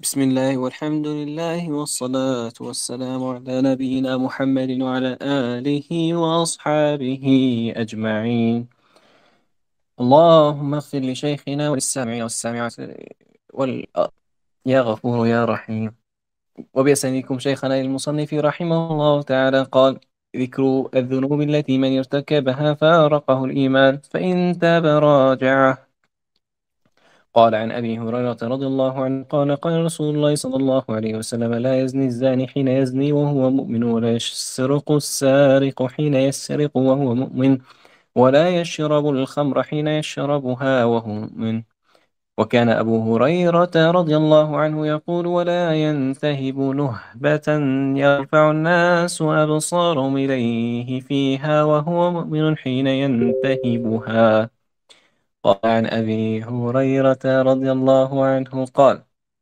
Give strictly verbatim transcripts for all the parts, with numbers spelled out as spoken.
بسم الله والحمد لله والصلاة والسلام على نبينا محمد وعلى آله وأصحابه أجمعين. اللهم اغفر لشيخنا وللسامعين والسامعات وال... يا غفور يا رحيم. وبأسانيكم شيخنا المصنف رحمه الله تعالى قال: ذكر الذنوب التي من ارتكبها فارقه الإيمان فإن تاب راجعه. قال عن أبي هريرة رضي الله عنه قال: قال رسول الله صلى الله عليه وسلم: لا يزني الزاني حين يزني وهو مؤمن، ولا يسرق السارق حين يسرق وهو مؤمن، ولا يشرب الخمر حين يشربها وهو مؤمن. وكان أبو هريرة رضي الله عنه يقول: ولا ينتهب نهبة يرفع الناس أبصارهم إليه فيها وهو مؤمن حين ينتهبها. قال عن أبي هريرة رضي الله عنه قال: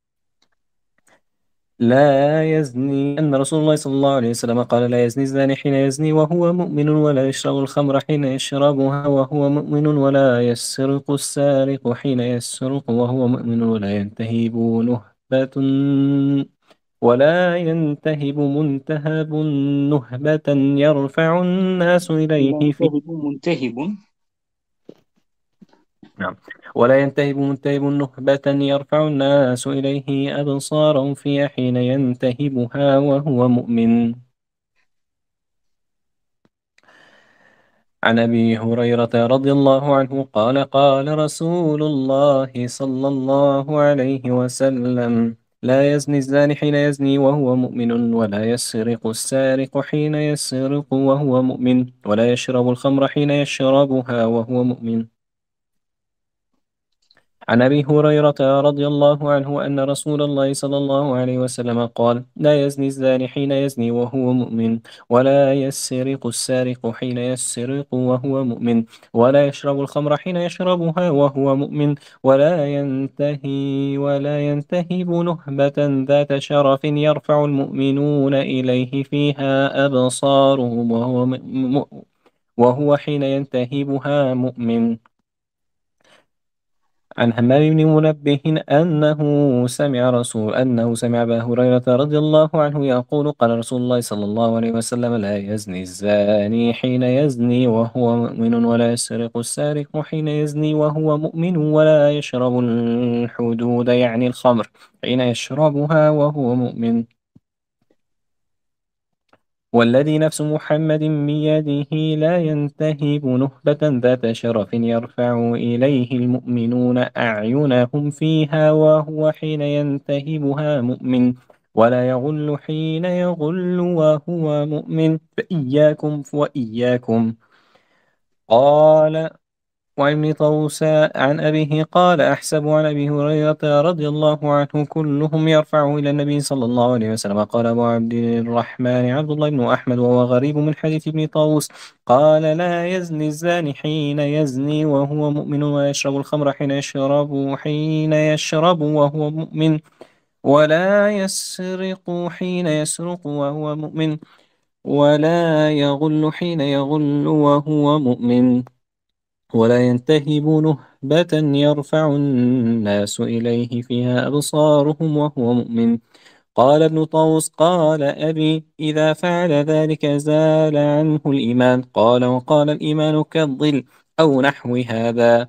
لا يزني أن رسول الله صلى الله عليه وسلم قال: لا يزني الزاني حين يزني وهو مؤمن، ولا يشرب الخمر حين يشربها وهو مؤمن، ولا يسرق السارق حين يسرق وهو مؤمن، ولا ينتهب نهبة ولا ينتهب منتهب نهبة يرفع الناس إليه في منتهب منتهب نعم ولا ينتهب منتهب نهبة يرفع الناس إليه أبصارهم في حين ينتهبها وهو مؤمن. عن أبي هريرة رضي الله عنه قال: قال رسول الله صلى الله عليه وسلم: لا يزني الزاني حين يزني وهو مؤمن، ولا يسرق السارق حين يسرق وهو مؤمن، ولا يشرب الخمر حين يشربها وهو مؤمن. عن أبي هريرة رضي الله عنه أن رسول الله صلى الله عليه وسلم قال: لا يزني الزاني حين يزني وهو مؤمن، ولا يسرق السارق حين يسرق وهو مؤمن، ولا يشرب الخمر حين يشربها وهو مؤمن، ولا ينتهي ولا ينتهب نهبة ذات شرف يرفع المؤمنون إليه فيها أبصارهم وهو م- وهو حين ينتهبها مؤمن. عن همام بن منبه أنه سمع رسول أنه سمع أبا هريرة رضي الله عنه يقول: قال رسول الله صلى الله عليه وسلم: لا يزني الزاني حين يزني وهو مؤمن، ولا يسرق السارق حين يزني وهو مؤمن، ولا يشرب الحدود يعني الخمر حين يشربها وهو مؤمن. والذي نفس محمد بيده لا ينتهب نهبة ذات شرف يرفع إليه المؤمنون أعينهم فيها وهو حين ينتهبها مؤمن، ولا يغل حين يغل وهو مؤمن، فإياكم وإياكم. قال: وعن ابن طوس عن أبيه قال: أحسب عن أبي هريرة رضي الله عنه كلهم يرفعه إلى النبي صلى الله عليه وسلم. قال أبو عبد الرحمن عبد الله بن أحمد، وهو غريب من حديث ابن طوس. قال: لا يزني الزاني حين يزني وهو مؤمن، ويشرب الخمر حين يشرب حين يشرب وهو مؤمن، ولا يسرق حين يسرق وهو مؤمن، ولا يغل حين يغل وهو مؤمن، ولا ينتهب نهبة يرفع الناس إليه فيها أبصارهم وهو مؤمن. قال ابن طاووس: قال أبي: إذا فعل ذلك زال عنه الإيمان. قال: وقال الإيمان كالظل أو نحو هذا.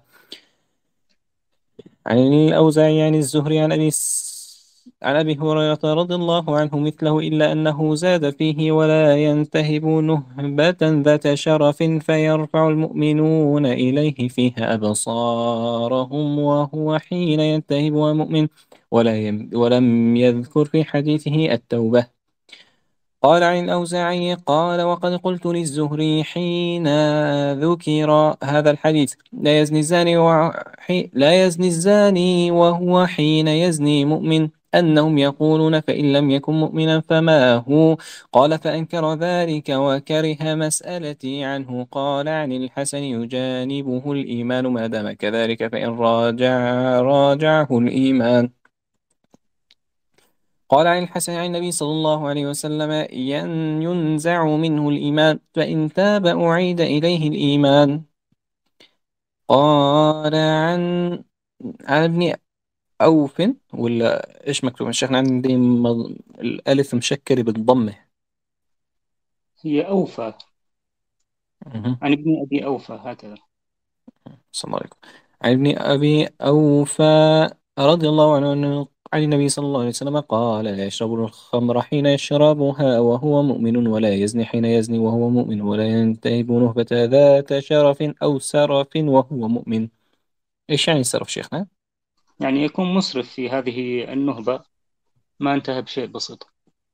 عن الأوزاعي عن الزهري عن أبي س... عن أبي هريرة رضي الله عنه مثله، إلا أنه زاد فيه: ولا ينتهب نهبة ذات شرف فيرفع المؤمنون إليه فيها أبصارهم وهو حين ينتهب مؤمن. ولا يم... ولم يذكر في حديثه التوبة. قال عن الأوزاعي قال: وقد قلت للزهري حين ذكر هذا الحديث: لا يزني الزاني وحي... لا يزني الزاني وهو حين يزني مؤمن، أنهم يقولون: فإن لم يكن مؤمنا فما هو؟ قال: فأنكر ذلك وكره مسألتي عنه. قال عن الحسن: يجانبه الإيمان ما دام كذلك، فإن راجع راجعه الإيمان. قال عن الحسن عن النبي صلى الله عليه وسلم: ين- ينزع منه الإيمان فإن تاب أعيد إليه الإيمان. قال عن عن ابن أوف ولا إيش مكتوب؟ الشيخ عندي مض... الألف مشكلة بالضمة. هي أوفى، مهم. عن ابن أبي أوفى هكذا. صلى الله عليكم. عن ابن أبي أوفى رضي الله عنه أنه عن النبي صلى الله عليه وسلم قال: لا يشرب الخمر حين يشربها وهو مؤمن، ولا يزني حين يزني وهو مؤمن، ولا ينتهب نهبة ذات شرف أو سرف وهو مؤمن. إيش يعني سرف شيخنا؟ يعني يكون مسرف في هذه النهبة، ما انتهى بشيء بسيط.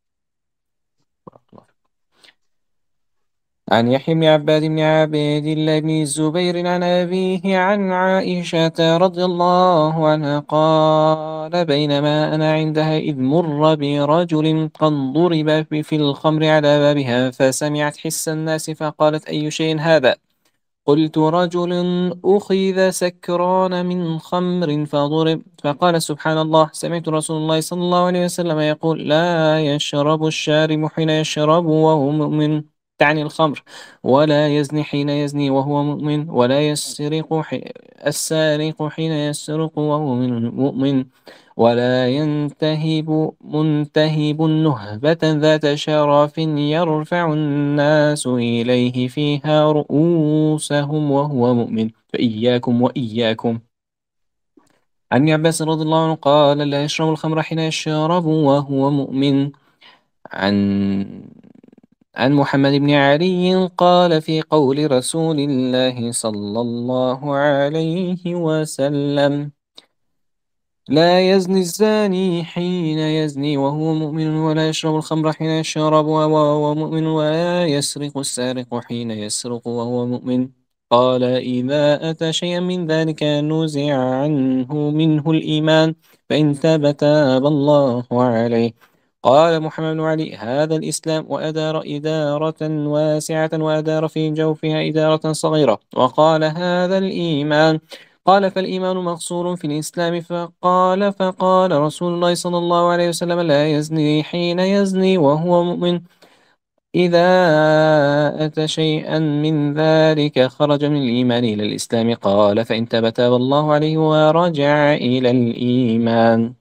عن يحيى بن عباد بن عبيد الله بن الزبير عن أبيه عن عائشة رضي الله عنها قال: بينما أنا عندها إذ مر برجل قد ضرب في الخمر على بابها، فسمعت حس الناس فقالت: أي شيء هذا؟ قلت: رجل أخذ سكران من خمر فضرب. فقال: سبحان الله، سمعت رسول الله صلى الله عليه وسلم يقول: لا يشرب الشارب حين يشرب وهو مؤمن، تعني الخمر، ولا يزني حين يزني وهو مؤمن، ولا يسرق حي... السارق حين يسرق وهو مؤمن، ولا ينتهب منتهب نهبة ذات شرف يرفع الناس إليه فيها رؤوسهم وهو مؤمن، فإياكم وإياكم. عن ابن عباس رضي الله عنه قال: لا يشرب الخمر حين يشرب وهو مؤمن. عن عن محمد بن علي قال في قول رسول الله صلى الله عليه وسلم: لا يزني الزاني حين يزني وهو مؤمن، ولا يشرب الخمر حين يشرب وهو مؤمن، ولا يسرق السارق حين يسرق وهو مؤمن. قال: إذا أتى شيئا من ذلك نزع عنه منه الإيمان، فإن تاب تاب الله عليه. قال محمد بن علي: هذا الإسلام، وأدار إدارة واسعة، وأدار في جوفها إدارة صغيرة. وقال: هذا الإيمان. قال: فالإيمان مقصور في الإسلام. فقال فقال رسول الله صلى الله عليه وسلم: لا يزني حين يزني وهو مؤمن. إذا أتى شيئا من ذلك خرج من الإيمان إلى الإسلام. قال: فإن تاب تاب الله عليه ورجع إلى الإيمان.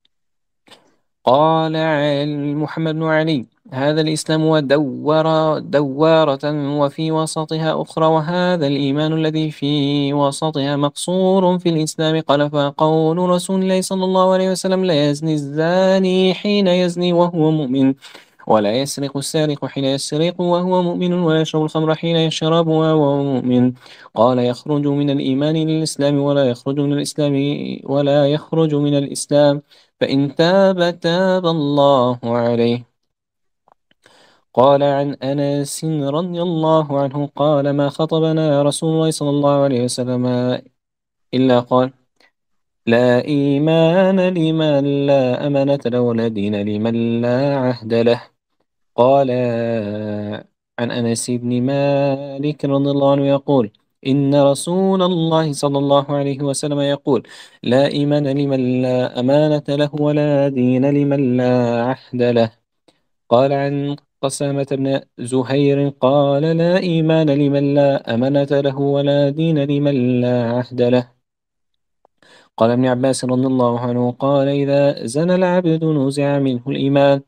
قال عل- محمد بن علي: هذا الإسلام ودور دوارة وفي وسطها أخرى، وهذا الإيمان الذي في وسطها مقصور في الإسلام. قال: فقول رسول الله صلى الله عليه وسلم: لا يزني الزاني حين يزني وهو مؤمن، ولا يسرق السارق حين يسرق وهو مؤمن، ولا يشرب الخمر حين يشرب وهو مؤمن. قال: يخرج من الإيمان إلى الإسلام، ولا يخرج من الإسلام ولا يخرج من الإسلام، فإن تاب تاب الله عليه. قال عن أنس رضي الله عنه قال: ما خطبنا رسول الله صلى الله عليه وسلم إلا قال: لا إيمان لمن لا أمانة له، ولا دين لمن لا عهد له. قال عن أنس بن مالك رضي الله عنه يقول: إن رسول الله صلى الله عليه وسلم يقول: لا إيمان لمن لا أمانة له، ولا دين لمن لا عهد له. قال عن قسامة بن زهير قال: لا إيمان لمن لا أمانة له، ولا دين لمن لا عهد له. قال ابن عباس رضي الله عنه قال: إذا زنى العبد نزع منه الإيمان.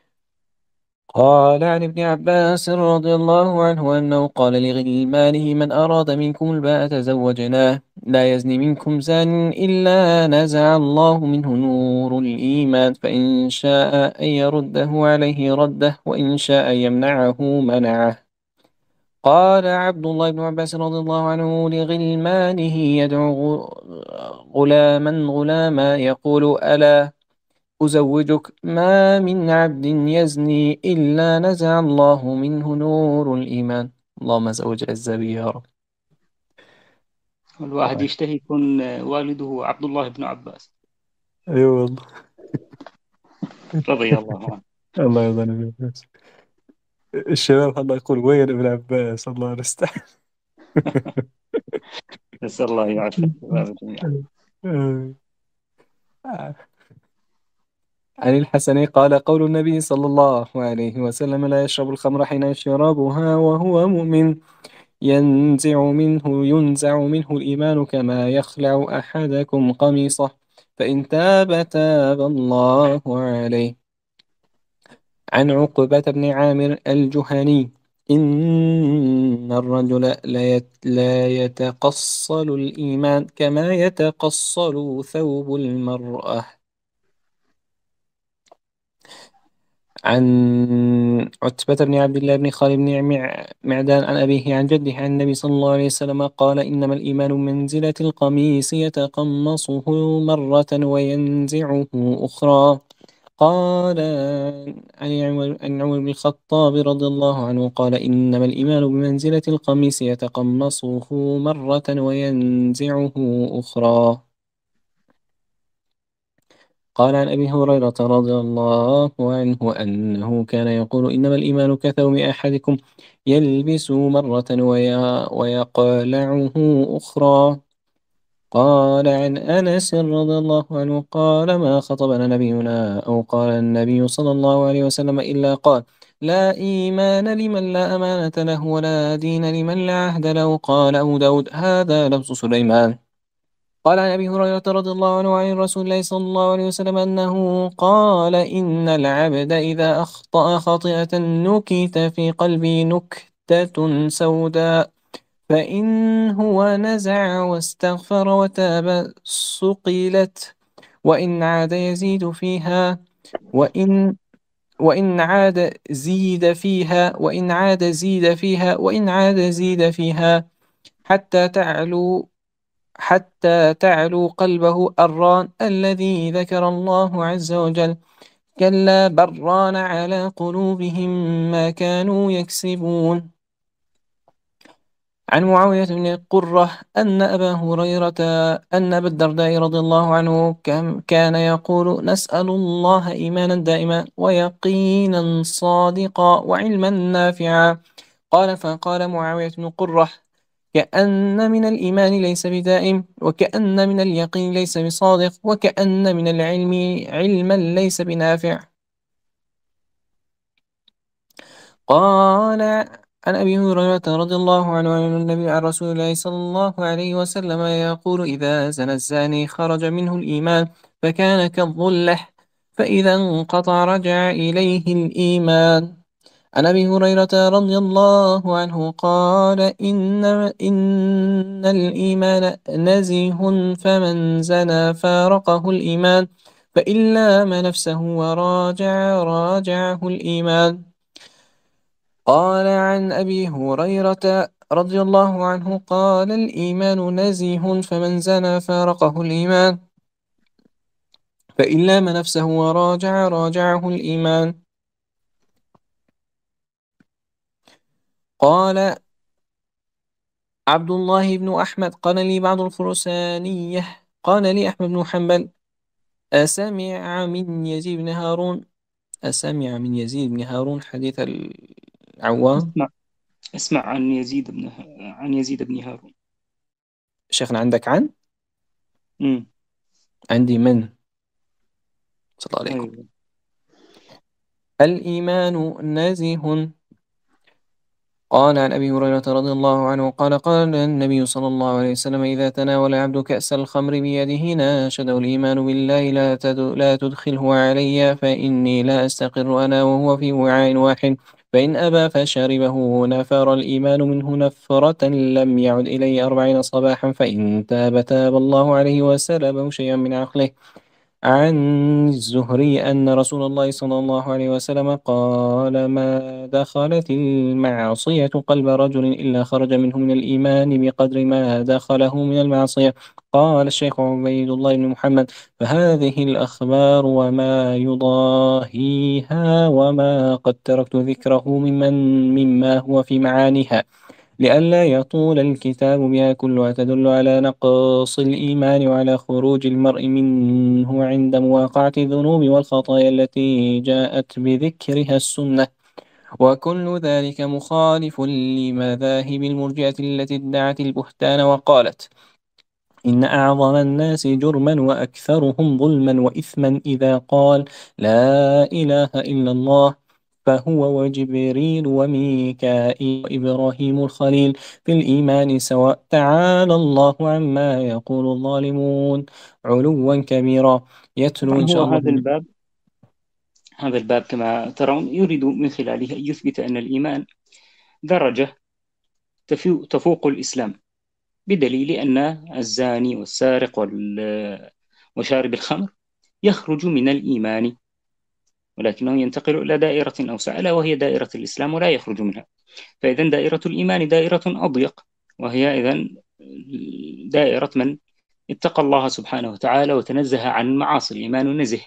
قال عن ابن عباس رضي الله عنه أنه قال لغلمانه: من أراد منكم الباءة زوجناه. لا يزني منكم زان إلا نزع الله منه نور الإيمان، فإن شاء أن يرده عليه رده، وإن شاء يمنعه منعه. قال عبد الله بن عباس رضي الله عنه لغلمانه يدعو غلاما غلاما يقول: ألا أزوجك؟ ما من عبد يزني إلا نزع الله منه نور الإيمان. اللهم زوج عزابي يا رب. الواحد طيب. يشتهي يكون والده عبد الله بن عباس ايوه والله. رضي الله عنه. الله يرضى عنك. الشباب الله يقول: وين ابن عباس؟ الله يستحي. نسأل الله يعفو الشباب جميعا. عن الحسن قال: قول النبي صلى الله عليه وسلم: لا يشرب الخمر حين يشربها وهو مؤمن، ينزع منه ينزع منه الإيمان كما يخلع أحدكم قميصه. فإن تاب تاب الله عليه. عن عقبة بن عامر الجهني: إن الرجل لا يت- لا يتقصل الإيمان كما يتقصل ثوب المرأة. عن عتبة بن عبد الله بن خالد بن مع- معدان عن أبيه عن جده عن النبي صلى الله عليه وسلم قال: إنما الإيمان منزلة القميص يتقمصه مرة وينزعه أخرى. قال عن عمر عن عمر بن الخطاب رضي الله عنه قال: إنما الإيمان بمنزلة القميص يتقمصه مرة وينزعه أخرى. قال عن أبي هريرة رضي الله عنه أنه كان يقول: إنما الإيمان كثوم أحدكم يلبس مرة ويا ويقلعه أخرى. قال عن أنس رضي الله عنه قال: ما خطبنا نبينا أو قال النبي صلى الله عليه وسلم إلا قال: لا إيمان لمن لا أمانة له ولا دين لمن لا عهد له. قال أبو داود: هذا لفظ سليمان. قال عن أبي هريرة رضي الله عنه عن رسول الله صلى الله عليه وسلم أنه قال: إن العبد إذا أخطأ خطيئة نكت في قلبه نكتة سوداء، فإن هو نزع واستغفر وتاب صقلت، وإن عاد يزيد فيها، وإن وإن عاد زيد فيها، وإن عاد زيد فيها، وإن عاد زيد فيها، حتى تعلو حتى تعلو قلبه الران الذي ذكر الله عز وجل. كلا بل ران على قلوبهم ما كانوا يكسبون. عن معاوية بن قرة أن أبا هريرة أن أبا الدرداء رضي الله عنه كم- كان يقول: نسأل الله إيمانا دائما ويقينا صادقا وعلما نافعا. قال فقال معاوية بن قرة: كأن من الإيمان ليس بدائم، وكأن من اليقين ليس بصادق، وكأن من العلم علما ليس بنافع. قال عن أبي هريرة رضي الله عنه عن النبي عن رسول الله صلى الله عليه وسلم يقول: إذا زنى الزاني خرج منه الإيمان فكان كالظلة، فإذا انقطع رجع إليه الإيمان. عن أبي هريرة رضي الله عنه قال: إن, إن الإيمان نزيه، فمن زنى فارقه الإيمان، فإن لام نفسه وراجع راجعه الإيمان. قال عن أبي هريرة رضي الله عنه قال: الإيمان نزيه، فمن زنى فارقه الإيمان، فإن لام نفسه وراجع راجعه الإيمان. قال عبد الله بن أحمد: قال لي بعض الخرسانية، قال لي أحمد بن حنبل: أسمع من يزيد بن هارون أسمع من يزيد بن هارون حديث العوام؟ اسمع اسمع عن يزيد بن عن يزيد بن هارون. شيخنا عندك عن؟ امم عندي من؟ صلى الله عليكم. أيوة. الإيمان نازه. قال عن أبي هريرة رضي الله عنه قال: قال النبي صلى الله عليه وسلم: إذا تناول عبد كأس الخمر بيده ناشده الإيمان بالله: لا, تد... لا تدخله علي فإني لا أستقر أنا وهو في وعاء واحد. فإن أبى فشربه نفر الإيمان منه نفرة لم يعد إليه أربعين صباحا، فإن تاب تاب الله عليه وسلبه شيئا من عقله. عن الزهري أن رسول الله صلى الله عليه وسلم قال: ما دخلت المعصية قلب رجل إلا خرج منه من الإيمان بقدر ما دخله من المعصية. قال الشيخ عبيد الله بن محمد: فهذه الأخبار وما يضاهيها وما قد تركت ذكره ممن مما هو في معانيها، لئلا يطول الكتاب بها كلها، تدل على نقص الإيمان وعلى خروج المرء منه عند مواقعة الذنوب والخطايا التي جاءت بذكرها السنة. وكل ذلك مخالف لمذاهب المرجئة التي ادعت البهتان وقالت: إن أعظم الناس جرما وأكثرهم ظلما وإثما إذا قال: لا إله إلا الله، فهو وجبريل وميكائيل وإبراهيم الخليل في الإيمان سواء، تعالى الله عما يقول الظالمون علوا كبيرا. يتلو طبعا إن هو شاء الله. هذا الباب هذا الباب كما ترون يريد من خلاله أن يثبت أن الإيمان درجة تفو- تفوق الإسلام، بدليل أن الزاني والسارق وال- وشارب الخمر يخرج من الإيمان، ولكنه ينتقل إلى دائرة أوسع، ألا وهي دائرة الإسلام، ولا يخرج منها. فإذا دائرة الإيمان دائرة أضيق، وهي إذن دائرة من اتقى الله سبحانه وتعالى وتنزه عن معاصي. الإيمان نزه.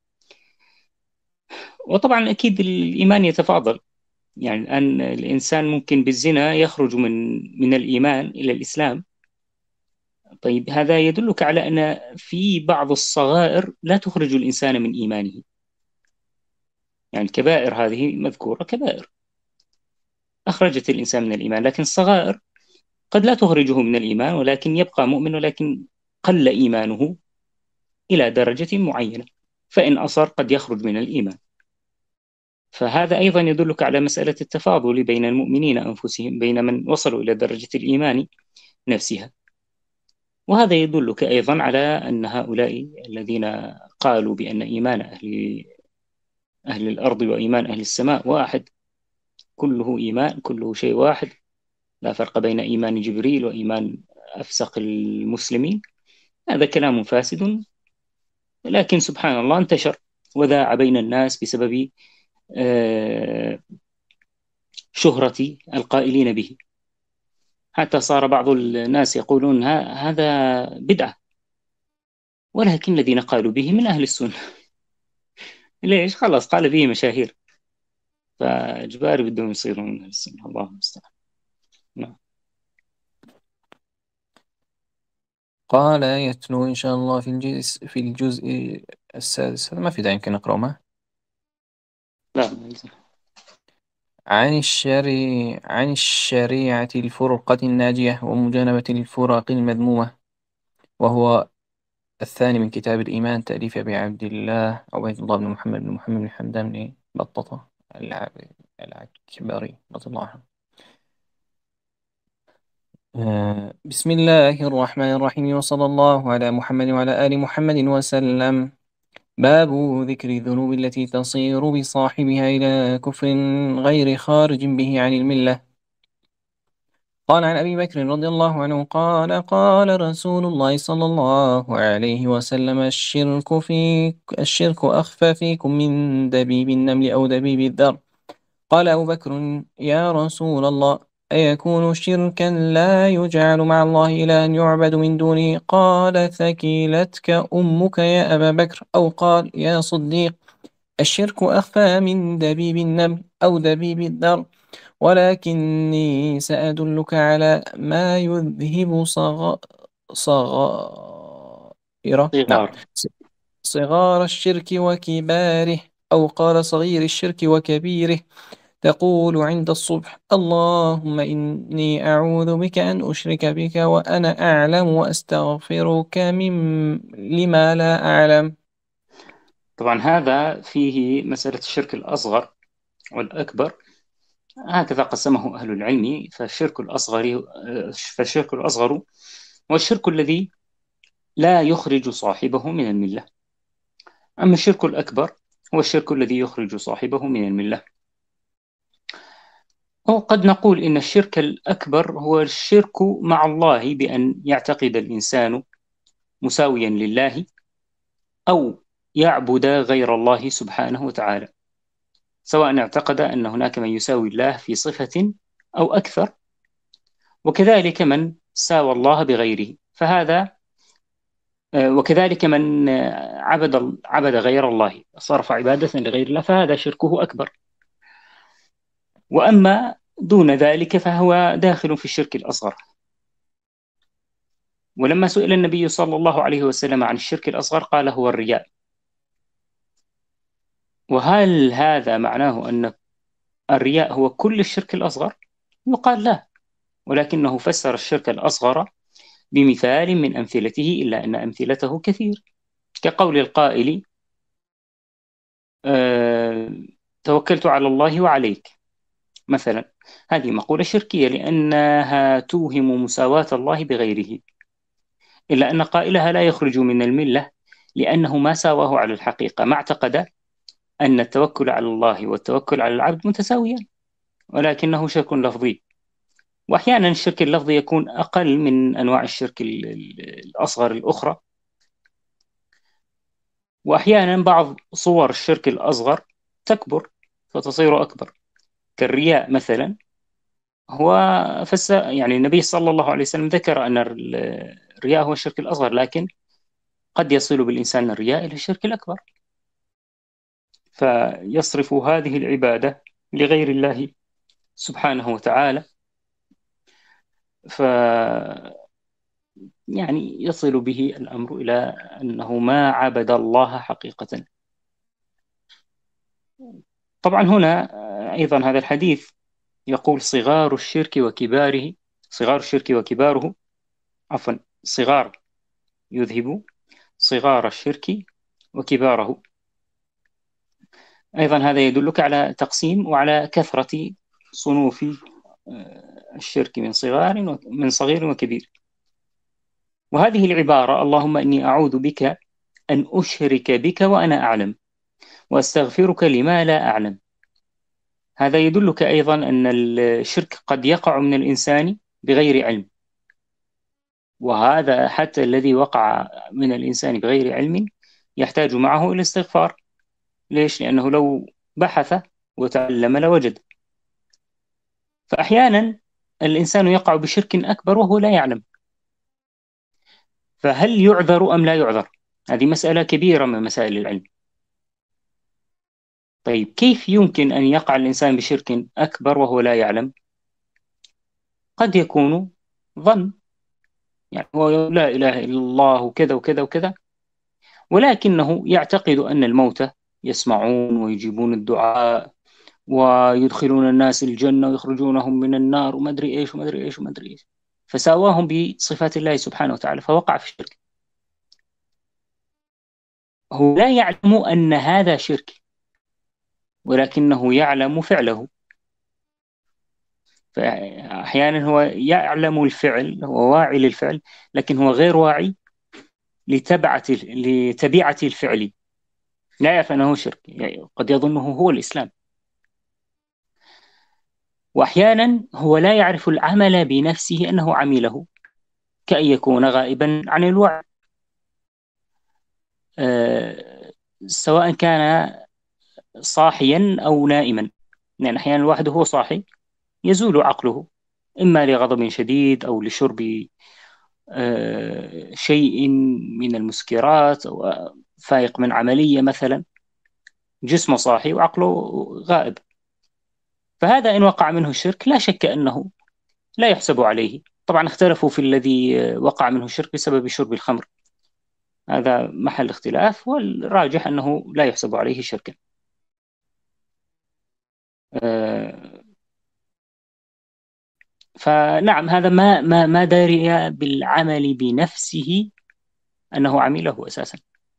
وطبعا أكيد الإيمان يتفاضل، يعني الآن الإنسان ممكن بالزنا يخرج من من الإيمان إلى الإسلام. طيب هذا يدلك على أن في بعض الصغائر لا تخرج الإنسان من إيمانه. يعني الكبائر هذه مذكورة كبائر أخرجت الإنسان من الإيمان، لكن الصغائر قد لا تخرجه من الإيمان، ولكن يبقى مؤمن، ولكن قل إيمانه إلى درجة معينة، فإن أصر قد يخرج من الإيمان. فهذا أيضا يدلك على مسألة التفاضل بين المؤمنين أنفسهم، بين من وصلوا إلى درجة الإيمان نفسها. وهذا يدلك أيضا على أن هؤلاء الذين قالوا بأن إيمان أهل أهل الأرض وإيمان أهل السماء واحد، كله إيمان، كله شيء واحد، لا فرق بين إيمان جبريل وإيمان أفسق المسلمين، هذا كلام فاسد، لكن سبحان الله انتشر وذاع بين الناس بسبب آه، شهرة القائلين به، حتى صار بعض الناس يقولون هذا بدعة، ولكن الذين قالوا به من أهل السنة. ليش؟ خلاص قال به مشاهير، فجبار بدهم يصيروا من أهل السنة. الله المستعان. نعم. قال يتلو إن شاء الله في الجزء في الجزء السادس، هذا ما في داعي يمكن نقرأه معه. لا ما يلزم. عن الشريعة عن الشريعة الفرقة الناجية ومجانبة الفرق المذمومة، وهو الثاني من كتاب الإيمان، تأليف أبي عبد الله عبيد الله بن محمد بن محمد بن حمدان بن بطة العب- العكبري رضي الله عنه. آه، بسم الله الرحمن الرحيم، وصلى الله على محمد وعلى آل محمد وسلم. باب ذكر الذنوب التي تصير بصاحبها إلى كفر غير خارج به عن الملة. قال عن أبي بكر رضي الله عنه قال قال رسول الله صلى الله عليه وسلم: الشرك في الشرك أخفى فيكم من دبيب النمل أو دبيب الذر. قال أبو بكر: يا رسول الله، أيكون شركا لا يجعل مع الله إلها يعبد من دونه؟ قال: ثكلتك أمك يا أبا بكر، أو قال: يا صديق: الشرك أخفى من دبيب النمل أو دبيب الذر، ولكني سأدلك على ما يذهب صغ... صغائر نعم صغار. صغار الشرك وكباره، أو قال صغير الشرك وكبيره. تقول عند الصبح: اللهم إني أعوذ بك أن أشرك بك وأنا أعلم، وأستغفرك من لما لا أعلم. طبعا هذا فيه مسألة الشرك الأصغر والأكبر، هكذا قسمه أهل العلم. فالشرك الأصغر فالشرك الأصغر هو الشرك الذي لا يخرج صاحبه من الملة، أما الشرك الأكبر هو الشرك الذي يخرج صاحبه من الملة. أو قد نقول إن الشرك الأكبر هو الشرك مع الله، بأن يعتقد الإنسان مساويا لله، أو يعبد غير الله سبحانه وتعالى، سواء اعتقد أن هناك من يساوي الله في صفة أو أكثر، وكذلك من ساوى الله بغيره، فهذا وكذلك من عبد عبد غير الله، صرف عبادة لغير الله، فهذا شركه أكبر. وأما دون ذلك فهو داخل في الشرك الأصغر. ولما سئل النبي صلى الله عليه وسلم عن الشرك الأصغر قال: هو الرياء. وهل هذا معناه أن الرياء هو كل الشرك الأصغر؟ يقال لا، ولكنه فسر الشرك الأصغر بمثال من أمثلته، إلا أن أمثلته كثير، كقول القائل: آه توكلت على الله وعليك مثلا، هذه مقولة شركية لأنها توهم مساواة الله بغيره، إلا أن قائلها لا يخرج من الملة لأنه ما ساواه على الحقيقة، ما اعتقد أن التوكل على الله والتوكل على العبد متساويان، ولكنه شرك لفظي. وأحيانا الشرك اللفظي يكون أقل من أنواع الشرك ال- ال- الأصغر الأخرى، وأحيانا بعض صور الشرك الأصغر تكبر فتصير أكبر، كالرياء مثلا. هو فس يعني النبي صلى الله عليه وسلم ذكر أن ال- الرياء هو الشرك الأصغر، لكن قد يصل بالإنسان الرياء إلى الشرك الأكبر، فيصرف هذه العبادة لغير الله سبحانه وتعالى، ف يعني يصل به الأمر إلى أنه ما عبد الله حقيقة. طبعا هنا آه، أيضا هذا الحديث يقول صغار الشرك وكباره، صغار الشرك وكباره، عفوا، صغار يذهب صغار الشرك وكباره. أيضا هذا يدلك على تقسيم وعلى كثرة صنوف آه، الشرك من صغار من صغير وكبير. وهذه العبارة اللهم إني أعوذ بك أن أشرك بك وأنا أعلم وأستغفرك لما لا أعلم، هذا يدلك أيضا أن الشرك قد يقع من الإنسان بغير علم، وهذا حتى الذي وقع من الإنسان بغير علم يحتاج معه إلى استغفار. ليش؟ لأنه لو بحث وتعلم لوجد. فأحيانا الإنسان يقع بشرك أكبر وهو لا يعلم، فهل يعذر أم لا يعذر؟ هذه مسألة كبيرة من مسائل العلم. طيب كيف يمكن أن يقع الإنسان بشرك أكبر وهو لا يعلم؟ قد يكون ظن، يعني هو يقول لا إله إلا الله وكذا وكذا وكذا، ولكنه يعتقد أن الموتى يسمعون ويجيبون الدعاء ويدخلون الناس الجنة ويخرجونهم من النار وما أدري إيش وما أدري إيش وما أدري إيش، فساواهم بصفات الله سبحانه وتعالى فوقع في الشرك. هو لا يعلم أن هذا شرك، ولكنه يعلم فعله. فأحيانا هو يعلم الفعل، هو واعي للفعل، لكن هو غير واعي لتبعة لتبعة الفعل، لا يعرف أنه شرك، يعني قد يظنه هو الإسلام. وأحيانا هو لا يعرف العمل بنفسه أنه عمله، كأن يكون غائبا عن الوعي، أه سواء كان صاحيا أو نائما، لأن أحيانا الواحد وهو صاحي يزول عقله، إما لغضب شديد أو لشرب أه شيء من المسكرات، أو فايق من عملية مثلا، جسمه صاحي وعقله غائب. فهذا إن وقع منه الشرك لا شك أنه لا يحسب عليه. طبعا اختلفوا في الذي وقع منه الشرك بسبب شرب الخمر، هذا محل اختلاف، والراجح أنه لا يحسب عليه شركا. آه، فنعم هذا ما ما ما داري بالعمل بنفسه أنه عمله أساسا،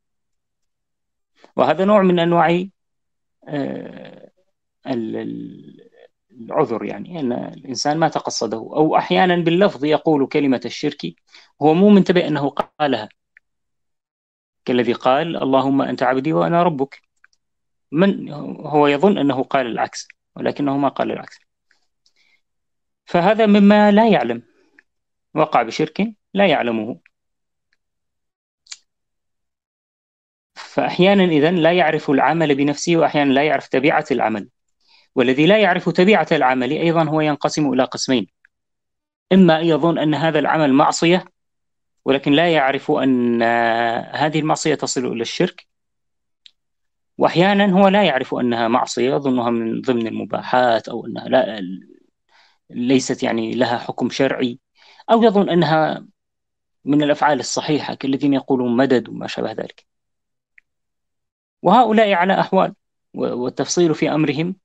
وهذا نوع من أنواع آه، ال- ال- العذر، يعني أن الإنسان ما تقصده، أو أحيانا باللفظ يقول كلمة الشرك هو مو منتبه أنه قالها، كالذي قال اللهم أنت عبدي وأنا ربك، من هو يظن أنه قال العكس ولكنه ما قال العكس. فهذا مما لا يعلم، وقع بشرك لا يعلمه. فأحيانا إذن لا يعرف العمل بنفسه، وأحيانا لا يعرف تبعة العمل. والذي لا يعرف تبعة العمل أيضا هو ينقسم إلى قسمين: إما يظن أن هذا العمل معصية ولكن لا يعرف أن هذه المعصية تصل إلى الشرك، وأحيانا هو لا يعرف أنها معصية، يظنها من ضمن المباحات، أو أنها لا ليست يعني لها حكم شرعي، أو يظن أنها من الأفعال الصحيحة كالذين يقولون مدد وما شابه ذلك. وهؤلاء على أحوال، والتفصيل في أمرهم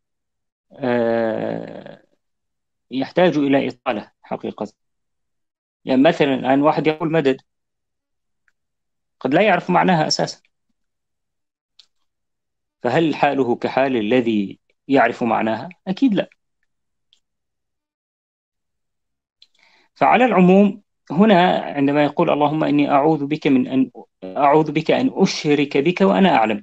آه، يحتاج إلى إطالة حقيقة. يعني مثلا الآن واحد يقول مدد قد لا يعرف معناها أساسا، فهل حاله كحال الذي يعرف معناها؟ أكيد لا. فعلى العموم، هنا عندما يقول اللهم إني أعوذ بك من أن أعوذ بك أن أشرك بك وأنا أعلم،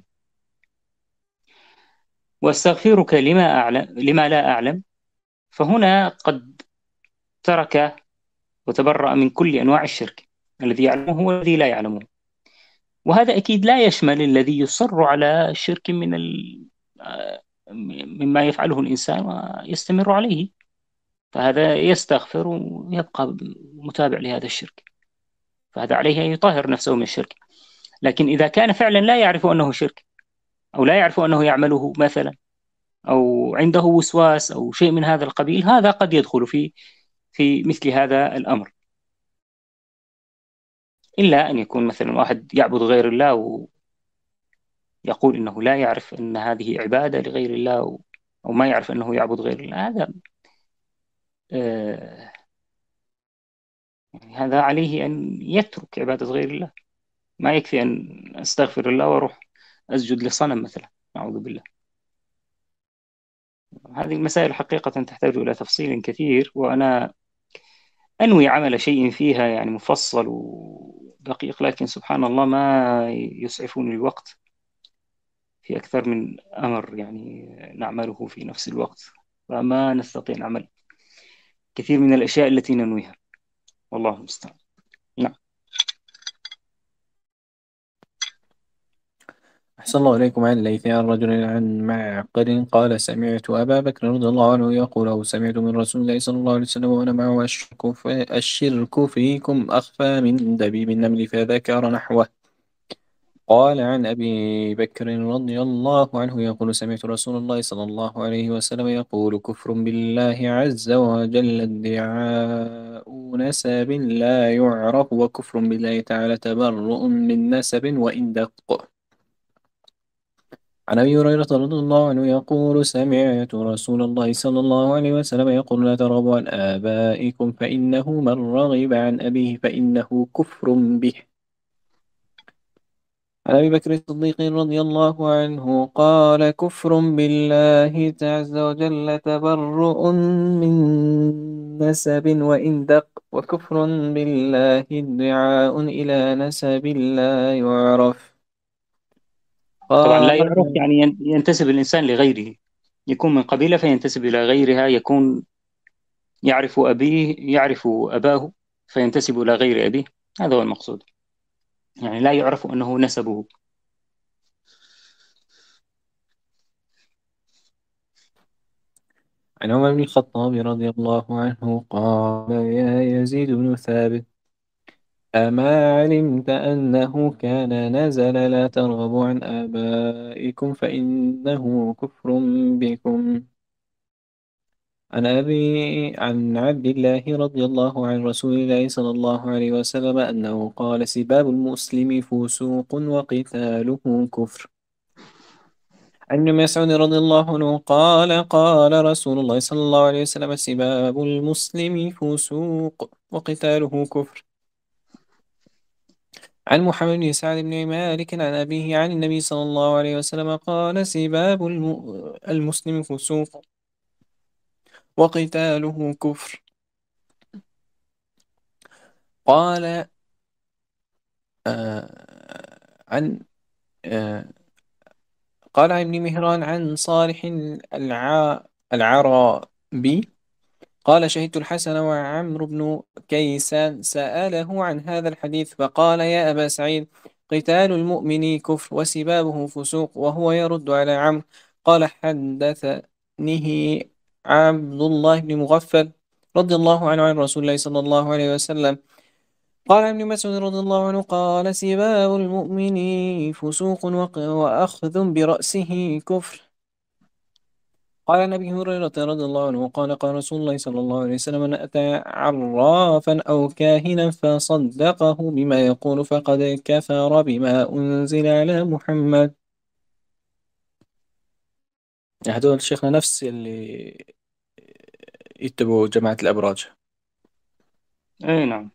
واستغفرك لما أعلم لما لا أعلم، فهنا قد ترك وتبرأ من كل أنواع الشرك، الذي يعلمه والذي لا يعلمه. وهذا أكيد لا يشمل الذي يصر على الشرك من ال... آه، مما يفعله الإنسان ويستمر عليه، فهذا يستغفر ويبقى متابع لهذا الشرك، فهذا عليه أن يطهر نفسه من الشرك. لكن إذا كان فعلا لا يعرف أنه شرك، أو لا يعرف أنه يعمله مثلا، أو عنده وسواس أو شيء من هذا القبيل، هذا قد يدخل في في مثل هذا الأمر. إلا أن يكون مثلا واحد يعبد غير الله ويقول إنه لا يعرف أن هذه عبادة لغير الله، أو أو ما يعرف أنه يعبد غير الله، هذا آه يعني هذا عليه أن يترك عبادة غير الله. ما يكفي أن أستغفر الله وأروح أسجد لصنم مثلا، أعوذ بالله. هذه المسائل حقيقة تحتاج إلى تفصيل كثير، وأنا أنوي عمل شيء فيها يعني مفصل ودقيق، لكن سبحان الله ما يسعفني الوقت في أكثر من أمر يعني نعمله في نفس الوقت، فما نستطيع نعمل كثير من الأشياء التي ننويها، والله المستعان. نعم. أحسن الله إليكم. عن الليث عن رجل عن معقل قال سمعت أبا بكر رضي الله عنه يقول أو سمعت من رسول الله صلى الله عليه وسلم وأنا معه الشرك, في الشرك فيكم أخفى من دبيب النمل، فذكر نحوه. قال عن أبي بكر رضي الله عنه يقول سمعت رسول الله صلى الله عليه وسلم يقول كفر بالله عز وجل ادعاء نسب لا يعرف، وكفر بالله تعالى تبرؤ من نسب وإن دق. عن أبي هريرة رضي الله عنه يقول سمعت رسول الله صلى الله عليه وسلم يقول لا ترغبوا عن آبائكم فإنه من رغب عن أبيه فإنه كفر به. عن أبي بكر الصديق رضي الله عنه قال كفر بالله عز وجل تبرؤ من نسب وإن دق، وكفر بالله ادعاء إلى نسب لا يعرف. طبعا لا قال يعرف يعني ين- ينتسب الإنسان لغيره، يكون من قبيلة فينتسب إلى غيرها، يكون يعرف أبيه يعرف أباه فينتسب إلى غير أبيه، هذا هو المقصود، يعني لا يعرف أنه نسبه. عن عمر بن الخطاب رضي الله عنه قال يا يزيد بن ثابت أما علمت أنه كان نزل لا ترغبوا عن آبائكم فإنه كفر بكم. عن أبي عن عبد الله رضي الله عن رسول الله صلى الله عليه وسلم أنه قال سباب المسلم فسوق وقتاله كفر. عن ابن مسعود رضي الله عنه قال قال رسول الله صلى الله عليه وسلم سباب المسلم فسوق وقتاله كفر. عن محمد بن سعد بن مالك عن أبيه عن النبي صلى الله عليه وسلم قال سباب الم- المسلم فسوق وقتاله كفر. قال آه عن آه قال عن ابن مهران عن صالح الع العربي قال شهدت الحسن وعمرو بن كيسان سأله عن هذا الحديث فقال يا أبا سعيد قتال المؤمن كفر وسبابه فسوق، وهو يرد على عمرو قال حدثنيه عبد الله بن مغفل رضي الله عنه عن رسول الله صلى الله عليه وسلم قال عن ابن مسعود رضي الله عنه قال سباب المؤمن فسوق وق- وأخذ برأسه كفر. قال عن أبي هريرة رضي الله عنه قال قال رسول الله صلى الله عليه وسلم من أتى عرافا أو كاهنا فصدقه بما يقول فقد كفر بما أنزل على محمد. هذول الشيخنا نفس اللي يتبعوا جماعة الأبراج. أي نعم.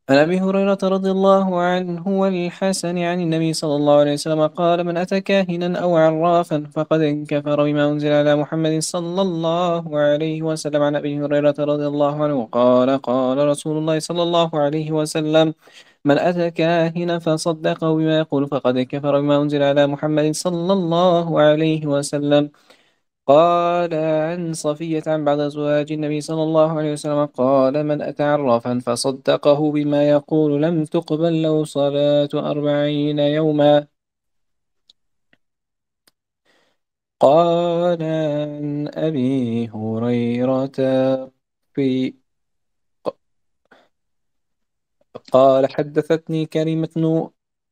عن أبي هريرة رضي الله عنه والحسن عن النبي صلى الله عليه وسلم قال: من أتى كاهنا أو عرافا فقد كفر بما أنزل على محمد صلى الله عليه وسلم. عن أبي هريرة رضي الله عنه قال: قال رسول الله صلى الله عليه وسلم: من أتى كاهنا فصدقه بما يقول فقد كفر بما أنزل على محمد صلى الله عليه وسلم. قال عن صفية عن بعض أزواج النبي صلى الله عليه وسلم قال: من أتى عرافا فصدقه بما يقول لم تقبل له صلاة أربعين يوما. قال عن أبي هريرة في قال: حدثتني كلمة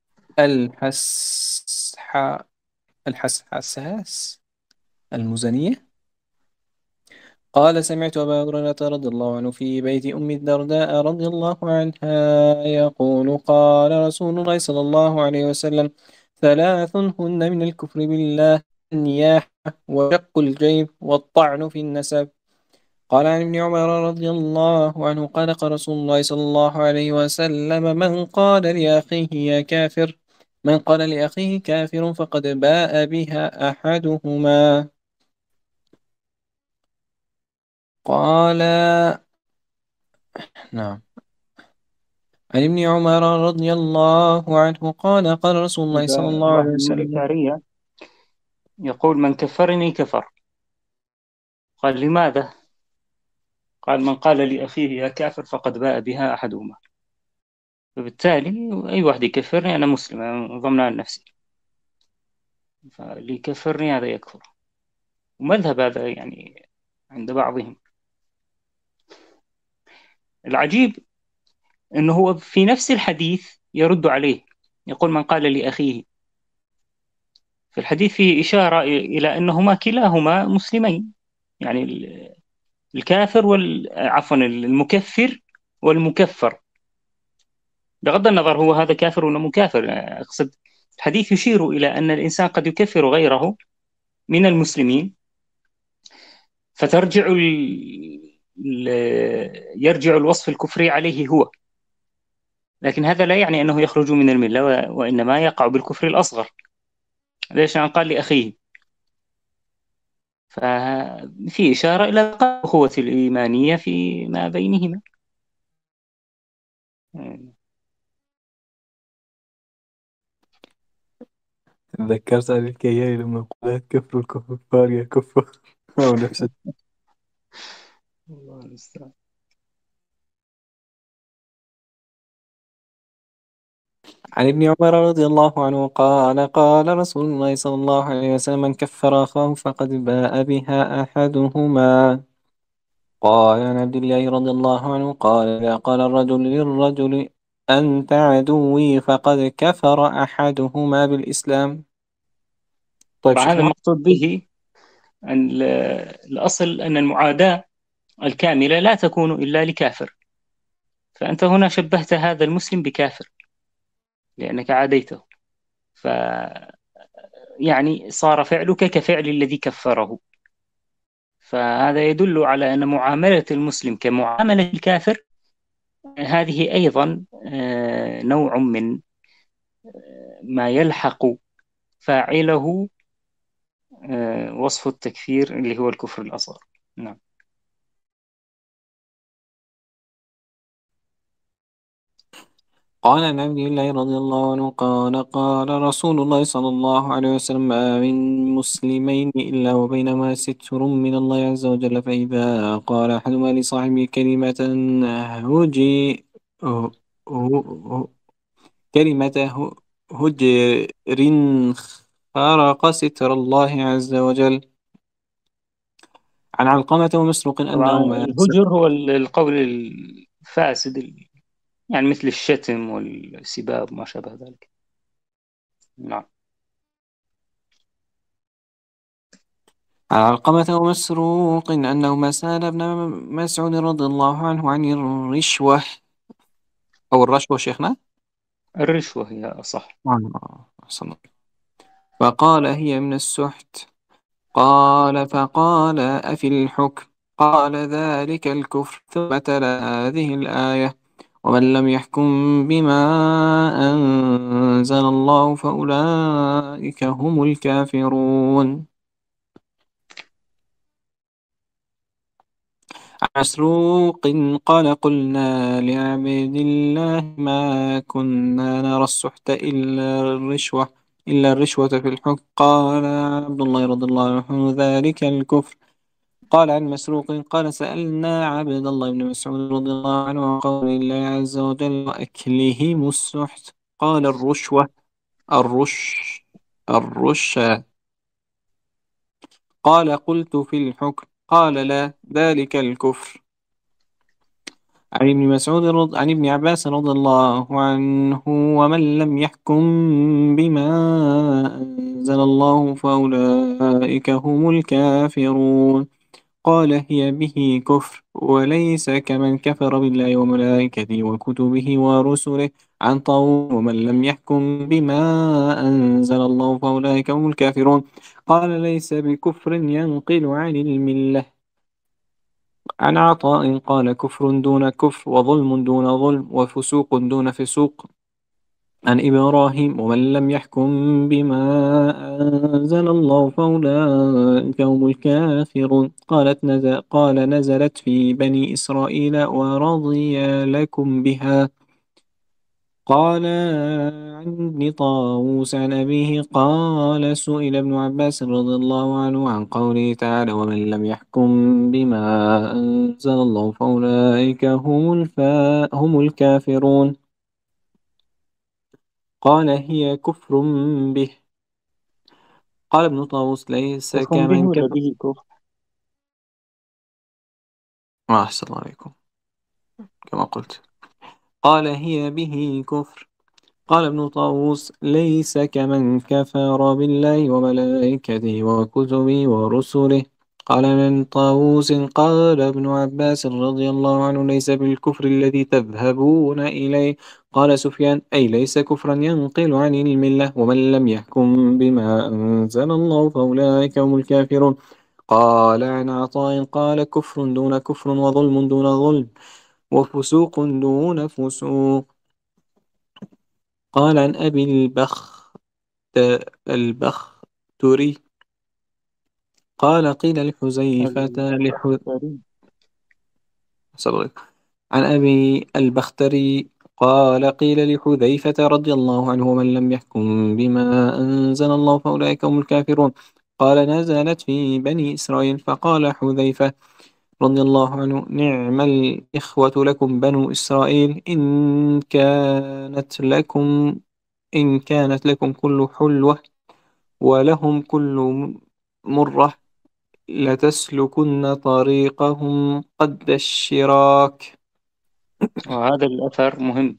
الحسح الحسحساس المزنية. قال: سمعت أبا هريرة رضي الله عنه في بيت أم الدرداء رضي الله عنها يقول: قال رسول الله صلى الله عليه وسلم: ثلاث هن من الكفر بالله: النياحة وشق الجيب والطعن في النسب. قال عن ابن عمر رضي الله عنه قال: قال رسول الله صلى الله عليه وسلم: من قال لأخيه يا كافر من قال لأخيه كافر فقد باء بها أحدهما. قال نعم. عن ابن عمر رضي الله عنه قال: قال رسول الله صلى هذا الله عليه واحد من وسلم. الأشعرية يقول: من كفرني كفر. قال: لماذا؟ قال: من قال لأخيه يا كافر فقد باء بها أحدهما. فبالتالي أي واحد يكفرني أنا مسلم، أنا ضمن عن نفسي، فاللي يكفرني هذا يكفر. ومذهب هذا يعني عند بعضهم. العجيب أنه هو في نفس الحديث يرد عليه، يقول: من قال لأخيه. في الحديث فيه إشارة إلى أنهما كلاهما مسلمين، يعني ال- الكافر وال عفوا المكفر والمكفر، بغض النظر هو هذا كافر ولا مكافر. أقصد الحديث يشير إلى أن الإنسان قد يكفر غيره من المسلمين، فترجع ال... ال... يرجع الوصف الكفري عليه هو، لكن هذا لا يعني أنه يخرج من الملة، و... وإنما يقع بالكفر الأصغر. ليش؟ أن قال لأخيه، ففي إشارة إلى الأخوة الإيمانية فيما بينهما. تذكرت عن الكيان لما قلت كفر الكفار يا كفار أو نفس. الله المستعان. عن ابن عمر رضي الله عنه قال: قال رسول الله صلى الله عليه وسلم: من كفر أخاه فقد باء بها أحدهما. قال عن عبد الله رضي الله عنه قال: إذا قال الرجل للرجل: أنت عدوي فقد كفر أحدهما بالإسلام. طيب طبعا هذا شيخنا. المقصود به أن ال- الأصل أن المعاداة الكاملة لا تكون إلا لكافر، فأنت هنا شبهت هذا المسلم بكافر لأنك عاديته، ف يعني صار فعلك كفعل الذي كفره. فهذا يدل على أن معاملة المسلم كمعاملة الكافر هذه أيضا آه، نوع من آه، ما يلحق فاعله آه، وصف التكفير اللي هو الكفر الأصغر. نعم. قال عن عبد الله رضي الله عنه قال: قال رسول الله صلى الله عليه وسلم: ما من مسلمين إلا وبينهما ستر من الله عز وجل، فإذا قال أحدهما لصاحبه كلمة هجي ه- ه- كلمة ه- هجر خرق ستر الله عز وجل. عن علقمة ومسروق طبعا أنهما الهجر هو ال- القول الفاسد، ال- يعني مثل الشتم والسباب وما شابه ذلك. نعم. عن علقمة ومسروق أنهما سأل ابن مسعود رضي الله عنه عن الرشوة أو الرشوة شيخنا. الرشوة هي أصح. آه، أحسن الله. فقال: هي من السحت. قال: فقال: أفي الحكم؟ قال: ذلك الكفر. ثم تلا هذه الآية: ومن لم يحكم بما أنزل الله فأولئك هم الكافرون. مسروق قال قلنا لعبد الله ما كنا نرى السحت إلا الرشوة إلا الرشوة في الحكم. قال عبد الله رضي الله عنه ذلك الكفر. قال عن مسروق قال سألنا عبد الله بن مسعود رضي الله عنه عن قول الله عز وجل وأكلهم السحت قال الرشوة الرش الرشا. قال قلت في الحكم قال لا ذلك الكفر. عن ابن مسعود رض... عن ابن عباس رضي الله عنه ومن لم يحكم بما أنزل الله فأولئك هم الكافرون. قال هي به كفر وليس كمن كفر بالله وملائكته وكتبه ورسله عن طاغوت ومن لم يحكم بما أنزل الله فأولئك هم الكافرون. قال ليس بكفر ينقل عن الملة. عن عطاء قال كفر دون كفر وظلم دون ظلم وفسوق دون فسوق. عن إبراهيم ومن لم يحكم بما أنزل الله فأولئك هم الكافرون. قالت نزل قال نزلت في بني إسرائيل ورضي لكم بها. قال عن ابن طاووس عن أبيه قال سئل ابن عباس رضي الله عنه عن قوله تعالى ومن لم يحكم بما أنزل الله فأولئك هم, الفا هم الكافرون. قال هي كفر به. قال ابن طاووس ليس كفر به كمن ولا كفر. به كفر؟ ما أحسن الله عليكم كما قلت. قال هي به كفر. قال ابن طاووس ليس كمن كفر بالله وملائكته وكتبه ورسله. قال ابن طاووس قال ابن عباس رضي الله عنه ليس بالكفر الذي تذهبون إليه. قال سفيان أي ليس كفرا ينقل عن الملة ومن لم يحكم بما أنزل الله فأولئك هم الكافرون. قال عن عطاء قال كفر دون كفر وظلم دون ظلم وفسوق دون فسوق. قال عن أبي البخت البختري قال قيل لحذيفة لح... البختري. صبرك. عن أبي البختري قال قيل لحذيفة رضي الله عنه ومن لم يحكم بما أنزل الله فأولئك هم الكافرون. قال نزلت في بني إسرائيل. فقال حذيفة رضي الله عنه نعم الإخوة لكم بنو إسرائيل إن كانت لكم إن كانت لكم كل حلوة ولهم كل مرة لتسلكن طريقهم قد الشراك. وهذا الأثر مهم.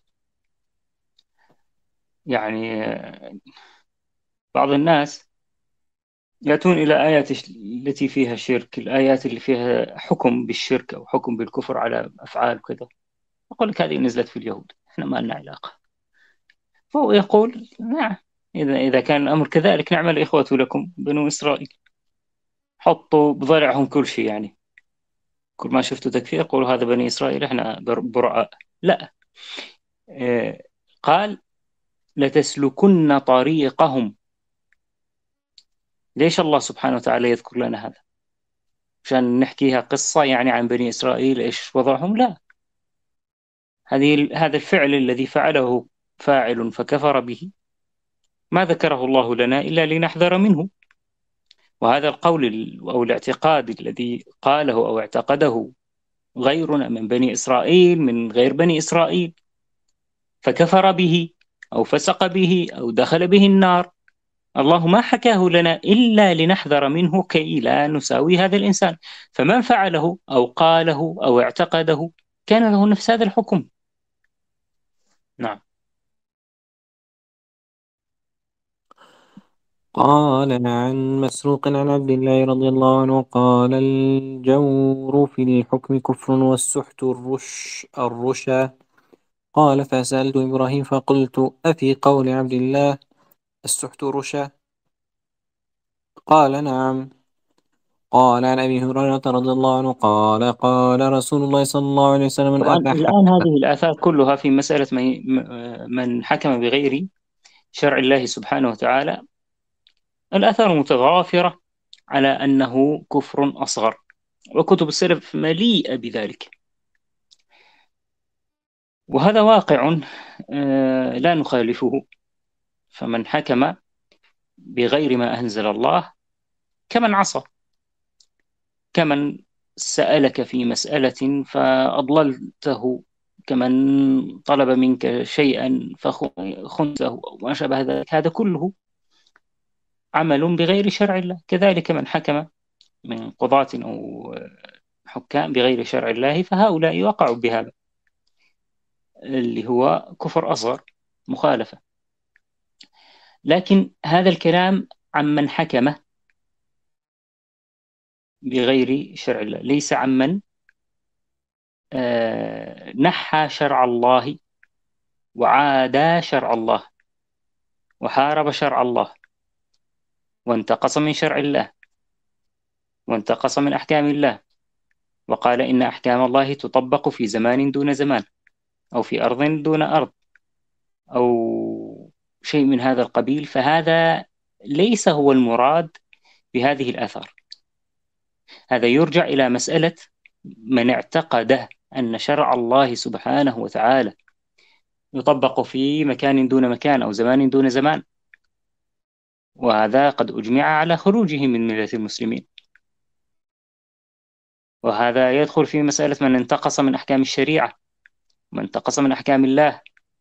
يعني آه، بعض الناس يأتون إلى آيات التي فيها شرك، الآيات اللي فيها حكم بالشرك أو حكم بالكفر على أفعال كذا، أقول لك هذه نزلت في اليهود، إحنا ما لنا علاقة. فهو يقول نعم، إذا إذا كان الأمر كذلك نعم الإخوة لكم بنو إسرائيل، حطوا بضلعهم كل شيء. يعني كل ما شفتوا تكفير قولوا هذا بني إسرائيل إحنا بر- براء. لا، آه، قال لتسلكن طريقهم. ليش الله سبحانه وتعالى يذكر لنا هذا؟ عشان نحكيها قصة يعني عن بني إسرائيل إيش وضعهم؟ لا، هذه هذا الفعل الذي فعله فاعل فكفر به ما ذكره الله لنا إلا لنحذر منه. وهذا القول ال- أو الاعتقاد الذي قاله أو اعتقده غيرنا من بني إسرائيل من غير بني إسرائيل فكفر به أو فسق به أو دخل به النار، الله ما حكاه لنا إلا لنحذر منه كي لا نساوي هذا الإنسان. فمن فعله أو قاله أو اعتقده كان له نفس هذا الحكم. نعم. قال عن مسروق عن عبد الله رضي الله عنه قال الجور في الحكم كفر والسحت الرش الرشا. قال فسألت إبراهيم فقلت أفي قول عبد الله السحت رشا؟ قال نعم. قال عن أبي هريرة رضي الله عنه قال قال رسول الله صلى الله عليه وسلم من طبعا أباح. الآن هذه الآثار كلها في مسألة من من حكم بغير شرع الله سبحانه وتعالى، الآثار متضافرة على أنه كفر أصغر، وكتب السلف مليئة بذلك، وهذا واقع آه، لا نخالفه. فمن حكم بغير ما أنزل الله كمن عصى، كمن سألك في مسألة فأضللته، كمن طلب منك شيئا فخنته وما شابه ذلك، هذا كله عمل بغير شرع الله. كذلك من حكم من قضاة أو حكام بغير شرع الله فهؤلاء وقعوا بهذا اللي هو كفر أصغر، مخالفة. لكن هذا الكلام عمن حكم بغير شرع الله، ليس عمن آه، نحى شرع الله وعادى شرع الله وحارب شرع الله وانتقص من شرع الله وانتقص من أحكام الله، وقال إن أحكام الله تطبق في زمان دون زمان، أو في أرض دون أرض، أو شيء من هذا القبيل. فهذا ليس هو المراد بهذه الآثار. هذا يرجع إلى مسألة من اعتقد أن شرع الله سبحانه وتعالى يطبق في مكان دون مكان أو زمان دون زمان، وهذا قد أجمع على خروجه من ملة المسلمين. وهذا يدخل في مسألة من انتقص من أحكام الشريعة، من انتقص من أحكام الله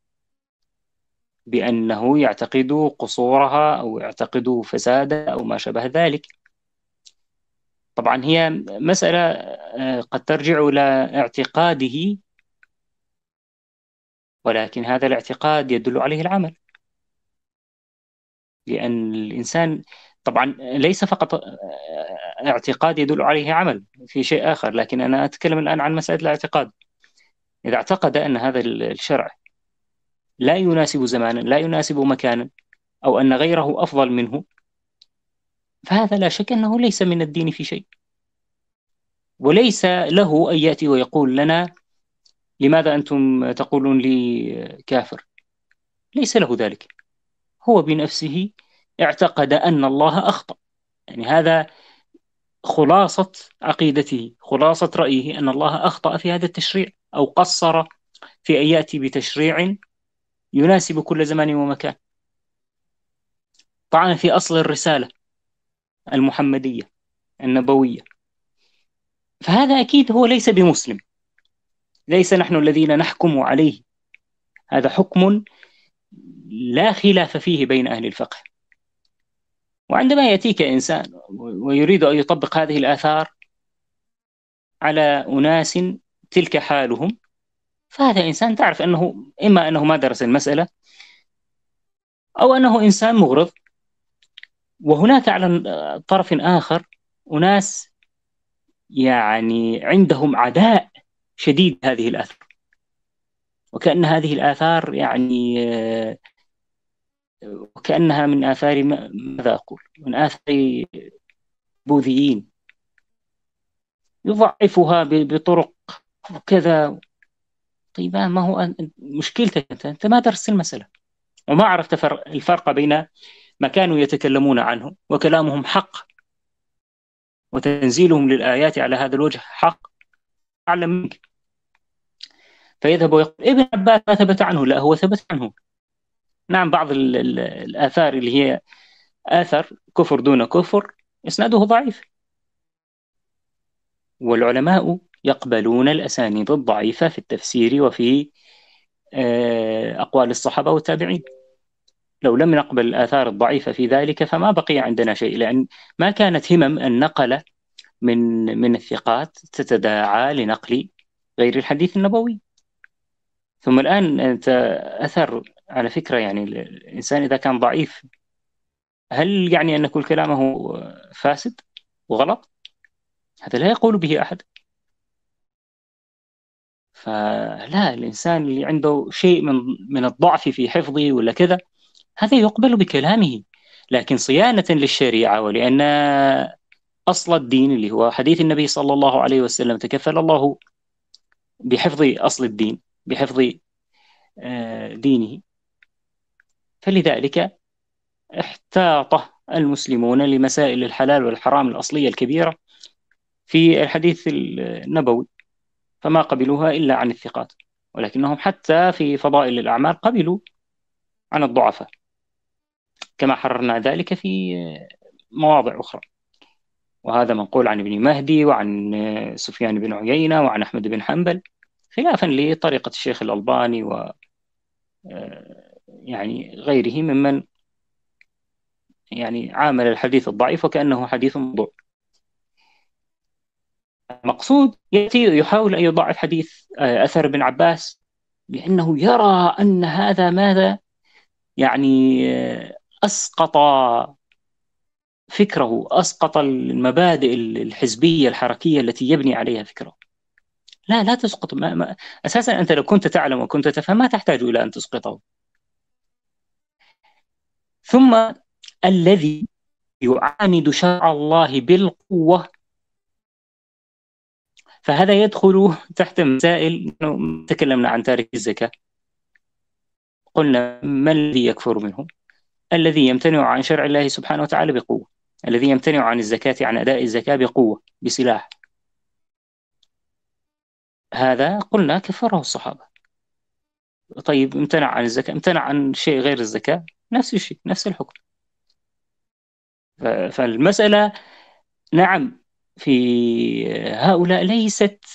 بأنه يعتقد قصورها أو يعتقد فسادها أو ما شابه ذلك. طبعا هي مسألة آه، قد ترجع إلى اعتقاده، ولكن هذا الاعتقاد يدل عليه العمل، لأن الإنسان طبعا ليس فقط آه، اعتقاد يدل عليه عمل، في شيء آخر. لكن أنا أتكلم الآن عن مسألة الاعتقاد. إذا اعتقد أن هذا الشرع لا يناسب زمانا، لا يناسب مكانا، أو أن غيره أفضل منه، فهذا لا شك أنه ليس من الدين في شيء، وليس له أن يأتي ويقول لنا لماذا أنتم تقولون لي كافر. ليس له ذلك، هو بنفسه اعتقد أن الله أخطأ. يعني هذا خلاصة عقيدته، خلاصة رأيه، أن الله أخطأ في هذا التشريع، أو قصر في أن يأتي بتشريع يناسب كل زمان ومكان، طعن في أصل الرسالة المحمدية النبوية. فهذا أكيد هو ليس بمسلم، ليس نحن الذين نحكم عليه، هذا حكم لا خلاف فيه بين أهل الفقه. وعندما يأتيك إنسان ويريد أن يطبق هذه الآثار على أناس تلك حالهم، فهذا إنسان تعرف أنه إما أنه ما درس المسألة، أو أنه إنسان مغرض. وهناك على طرف آخر أناس يعني عندهم عداء شديد هذه الآثار، وكأن هذه الآثار يعني وكأنها من آثار ماذا أقول من آثار بوذيين، يضعفها بطرق وكذا. طيب ما هو مشكلتك أنت؟ أنت ما درست المسألة وما عرفت الفرق بين ما كانوا يتكلمون عنه وكلامهم حق، وتنزيلهم للآيات على هذا الوجه حق، أعلم منك. فيذهب ويقول ابن عباس ما ثبت عنه، لا هو ثبت عنه. نعم بعض ال ال الآثار اللي هي آثر كفر دون كفر إسناده ضعيف، والعلماء يقبلون الأسانيد الضعيفة في التفسير وفي أقوال الصحابة والتابعين. لو لم نقبل الآثار الضعيفة في ذلك فما بقي عندنا شيء، لأن ما كانت همم النقل من من الثقات تتداعى لنقل غير الحديث النبوي. ثم الآن أنت أثر على فكرة، يعني الإنسان إذا كان ضعيف هل يعني أن كل كلامه فاسد وغلط؟ هذا لا يقول به أحد. فلا، الإنسان اللي عنده شيء من من الضعف في حفظه ولا كذا، هذا يقبل بكلامه. لكن صيانة للشريعة ولأن أصل الدين اللي هو حديث النبي صلى الله عليه وسلم، تكفل الله بحفظ أصل الدين، بحفظ آه، دينه. فلذلك احتاط المسلمون لمسائل الحلال والحرام الأصلية الكبيرة في الحديث النبوي، فما قبلوها إلا عن الثقات، ولكنهم حتى في فضائل الأعمال قبلوا عن الضعفاء، كما حررنا ذلك في مواضع أخرى. وهذا منقول عن ابن مهدي وعن سفيان بن عيينة وعن أحمد بن حنبل، خلافا لطريقة الشيخ الألباني و يعني غيره ممن يعني عامل الحديث الضعيف وكأنه حديث موضوع. المقصود يأتي يحاول أن يضعف حديث أثر ابن عباس لأنه يرى أن هذا ماذا يعني أسقط فكره، أسقط المبادئ الحزبية الحركية التي يبني عليها فكره. لا لا تسقط، ما ما أساسا أنت لو كنت تعلم وكنت تفهم ما تحتاج إلى أن تسقطه. ثم الذي يعاند شرع الله بالقوة، فهذا يدخل تحت مسائل. تكلمنا عن تارك الزكاة، قلنا ما الذي يكفر منهم؟ الذي يمتنع عن شرع الله سبحانه وتعالى بقوة، الذي يمتنع عن الزكاة، عن أداء الزكاة بقوة بسلاح، هذا قلنا كفره الصحابة. طيب امتنع عن الزكاة، امتنع عن شيء غير الزكاة، نفس الشيء، نفس الحكم. فالمسألة نعم في هؤلاء ليست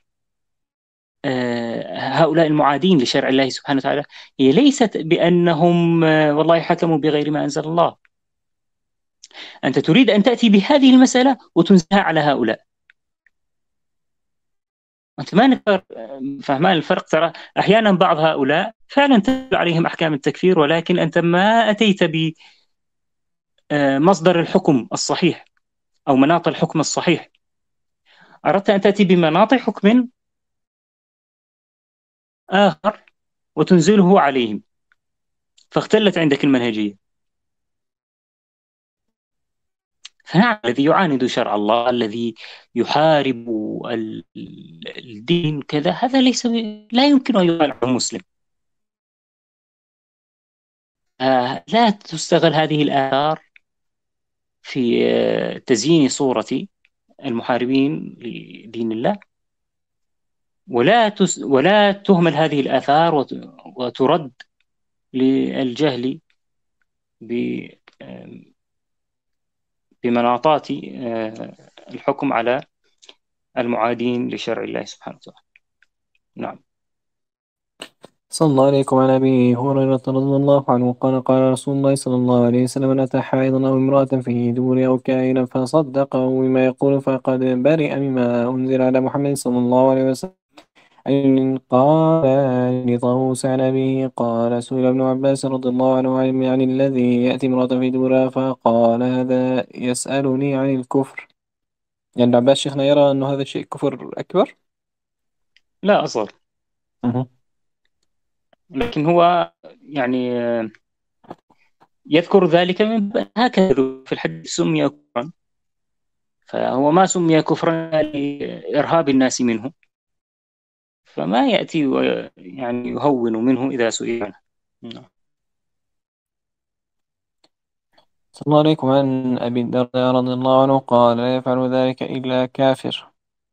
هؤلاء المعادين لشرع الله سبحانه وتعالى، هي ليست بأنهم والله حكموا بغير ما أنزل الله. أنت تريد أن تأتي بهذه المسألة وتنزلها على هؤلاء، أنت ما نفر فهمان الفرق. ترى أحيانا بعض هؤلاء فعلا تتبع عليهم أحكام التكفير، ولكن أنت ما أتيت بمصدر الحكم الصحيح أو مناط الحكم الصحيح، أردت أن تأتي بمناط حكم آخر وتنزله عليهم، فاختلت عندك المنهجية. فنعم الذي يعاند شرع الله، الذي يحارب الدين كذا، هذا ليس لا يمكن أن يقال عنه مسلم. آه لا تستغل هذه الآثار في آه تزيين صورة المحاربين لدين الله، ولا تس ولا تهمل هذه الآثار وترد للجهل بمناطات الحكم على المعادين لشرع الله سبحانه وتعالى. نعم. صلى الله عليكم عن أبي هريرة رضي الله عنه قال قال رسول الله صلى الله عليه وسلم: من أتى حائضا أو امرأة في دبر أو كائنا فصدقه بما يقول فقد برئ مما أنزل على محمد صلى الله عليه وسلم. أن قال لطاووس عن أبيه قال: سئل ابن عباس رضي الله عنه عن الذي يأتي امرأة في دبرها فقال: هذا يسألني عن الكفر. يعني ابن عباس شيخنا يرى أنه هذا الشيء كفر أكبر؟ لا أصغر. أه. لكن هو يعني يذكر ذلك من هكذا في الحديث سمي كفرا، فهو ما سمي كفرا لإرهاب الناس منه، فما يأتي يعني يهون منه إذا سئل عنه. صلى الله عليكم عن أبي الدرداء رضي الله عنه قال: لا يفعل ذلك إلا كافر.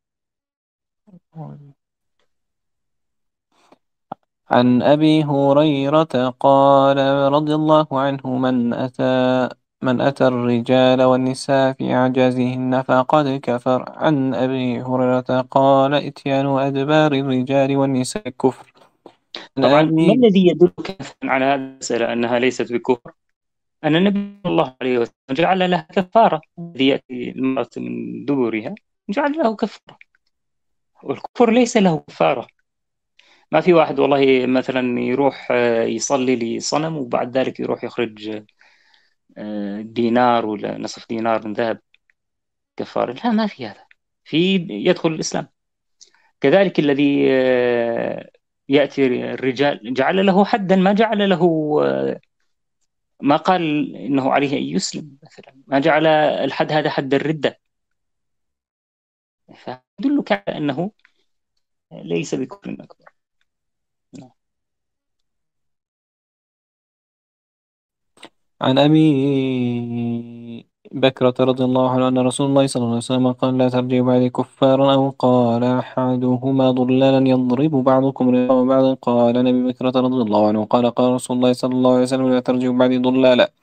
عن أبي هريرة قال رضي الله عنه: من أتى من أتى الرجال والنساء في أعجازهن فقد كفر. عن أبي هريرة قال: إتيان أدبار الرجال والنساء كفر. طبعا ما أبي الذي يدلك على هذه المسألة أنها ليست بكفر؟ أن النبي صلى الله عليه وسلم جعل لها كفارة، الذي يأتي المرأة من دبرها جعل له كفارة، والكفر ليس له كفارة. ما في واحد والله مثلا يروح يصلي لصنم وبعد ذلك يروح يخرج دينار ولا نصف دينار من ذهب كفارة، لا ما في هذا، في يدخل الإسلام. كذلك الذي يأتي الرجال جعل له حدا، ما جعل له، ما قال إنه عليه أن يسلم مثلا، ما جعل الحد هذا حد الردة، فيدلك على أنه ليس بكفر أكبر. نعم. عن أبي بكرة رضي الله عنه أن رسول الله صلى الله عليه وسلم قال لا ترجعوا بعد كفارا، أو قال أحدهما ضلالا يضرب بعضكم رقاب بعض. قال عن أبي بكرة رضي الله عنه قال قال رسول الله صلى الله عليه وسلم لا ترجعوا بعد ضلالا.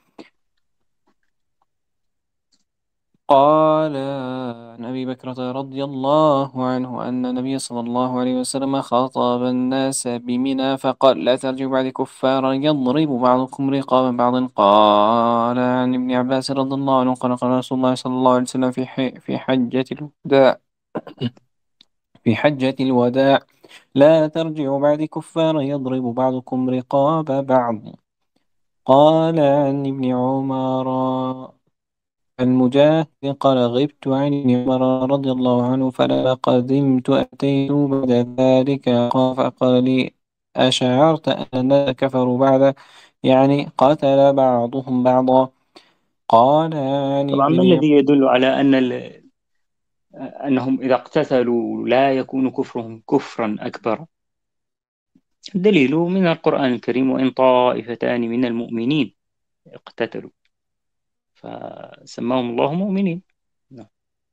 قال عن أبي بكرة رضي الله عنه أن النبي صلى الله عليه وسلم خاطب الناس بمنى فقال لا ترجعوا بعد كفارا يضرب بعضكم رقاب بعض. قال عن ابن عباس رضي الله عنه قال قال رسول الله صلى الله عليه وسلم في ح- في حجة الوداع في حجة الوداع لا ترجعوا بعد كفارا يضرب بعضكم رقاب بعض. قال عن ابن عمر المجاهد قال غبت عن ابن عمر رضي الله عنه فلما قدمت أتيت بعد ذلك قال فقال لي أشعرت أن الناس كفروا بعد، يعني قتل بعضهم بعضا. قال عن طبعا ما ابن الذي يدل على أن ال... أنهم إذا اقتتلوا لا يكون كفرهم كفرا أكبر؟ الدليل من القرآن الكريم: وإن طائفتان من المؤمنين اقتتلوا فسماهم الله مؤمنين. نعم.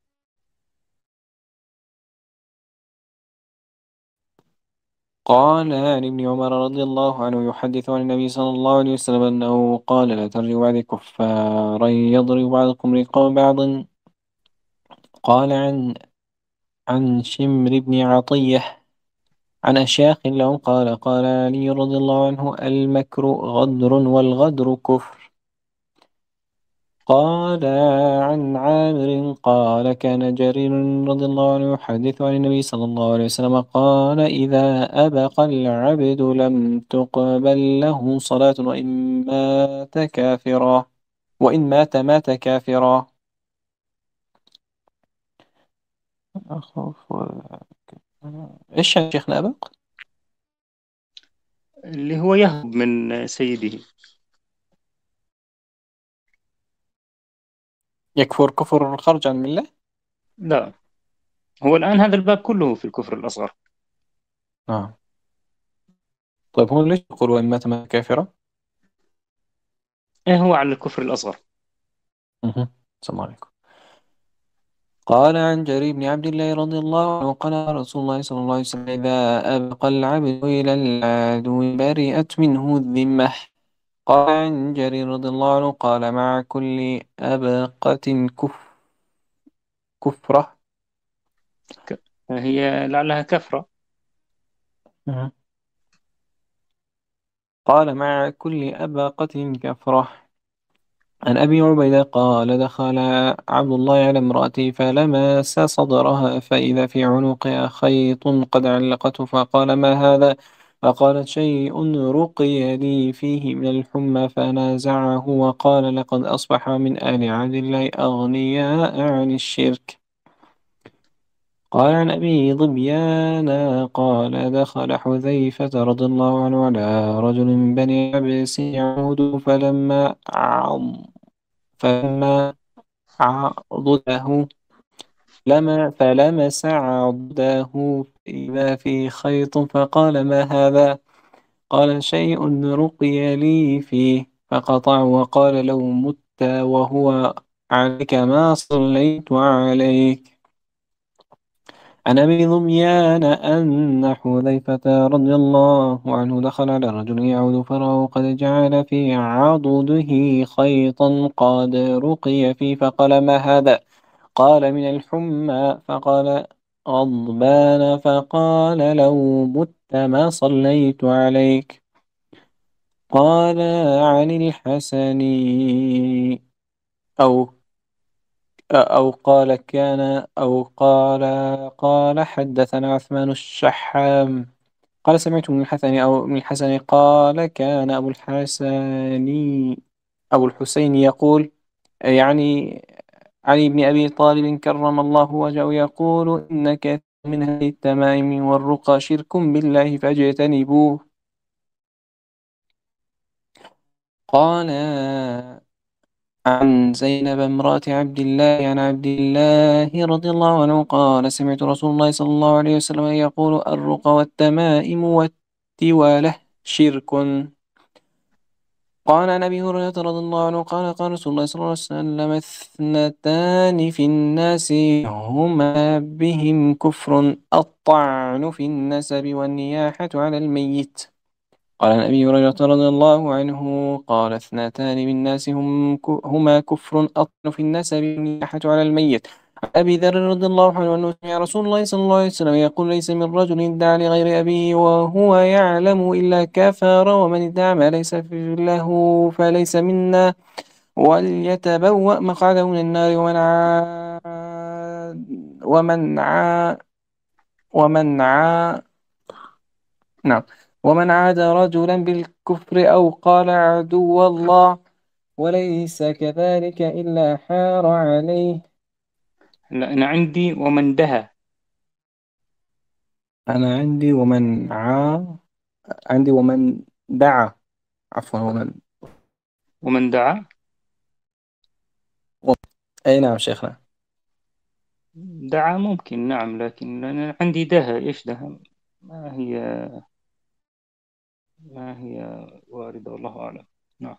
قال عن ابن عمر رضي الله عنه يحدث عن النبي صلى الله عليه وسلم أنه قال لا ترجعوا بعد كفارا يضرب بعضكم رقاب بعض. قال عن عن شمر بن عطية عن أشياخ لهم قال قال علي رضي الله عنه المكر غدر والغدر كفر. قال عن عامر قال كان جرير رضي الله عنه يحدث عن النبي صلى الله عليه وسلم قال إذا أبق العبد لم تقبل له صلاة وإن مات كافرا وإن مات مات كافرا. أخوف إيش يا شيخنا أبق؟ اللي هو يهرب من سيده. يكفر كفر خرج عن الملة؟ لا، هو الآن هذا الباب كله في الكفر الأصغر. نعم. طيب هون ليش يقول وإن مات مات كافرا؟ إيه، هو على الكفر الأصغر. مهم. السلام عليكم. قال عن جرير بن عبد الله رضي الله عنه قال رسول الله صلى الله عليه وسلم إذا أبقى العبد إلى العدو برئت منه الذمة. قال عن جرير رضي الله عنه قال مع كل أبقة كف كفرة. ك- هي لعلها كفرة. مهم. قال مع كل أبقة كفرة. عن أبي عبيدة قال دخل عبد الله على امرأتي فلمس صدرها فإذا في عنقها خيط قد علقته فقال ما هذا؟ فقالت شيء رقي لي فيه من الحمى فنازعه وقال لقد أصبح من آل عبد الله أغنياء عن الشرك. قال عن أبي ظبيان قال دخل حذيفة رضي الله عنه على رجل من بني عبس يعود فلما عض فلما عضده لما فلمس عضده إذا في خيط فقال ما هذا؟ قال شيء رقي لي فيه فقطع وقال لو مت وهو عليك ما صليت عليك. عن أبي ظبيان أن حذيفة رضي الله عنه دخل على رجل يعود فراه قد جعل في عضده خيطا قد رقي فيه فقال ما هذا؟ قال من الحمى فقال غضبان فقال لو مت ما صليت عليك. قال عن الحسن أو أو قال كان أو قال قال حدثنا عثمان الشحام قال سمعت من الحسن أو من الحسن قال كان أبو الحسن أبو الحسين يقول، يعني علي بن أبي طالب كرم الله وجهه يقول إن كثير من هذه التمائم والرقى شرك بالله فاجتنبوه. قال عن زينب امرأة عبد الله عن عبد الله رضي الله عنه قال سمعت رسول الله صلى الله عليه وسلم يقول الرقى والتمائم والتوالة شرك. قال عن أبي هريرة رضي الله عنه قال قال رسول الله صلى الله عليه وسلم اثنتان في الناس هما بهم كفر الطعن في النسب والنياحة على الميت. قال عن أبي هريرة رضي الله عنه قال اثنتان من الناس هم ك- هما كفر الطعن في النسب والنياحة على الميت. عن أبي ذر رضي الله عنه أنه سمع رسول الله صلى الله عليه وسلم يقول ليس من رجل ادعى لغير أبيه وهو يعلم إلا كفر ومن ادعى ما ليس في- له فليس منا وليتبوأ مقعده من النار ومن عاد ومن عاد ومن عاد نعم ومن عاد رجلا بالكفر أو قال عدو الله وليس كذلك إلا حار عليه. لا، أنا عندي ومن دها. أنا عندي ومن عا عندي ومن دعا، عفوا ومن ومن دعا. و... أي نعم شيخنا. دعا ممكن، نعم، لكن أنا عندي دها. إيش دها؟ ما هي ما هي واردة، والله أعلم. نعم.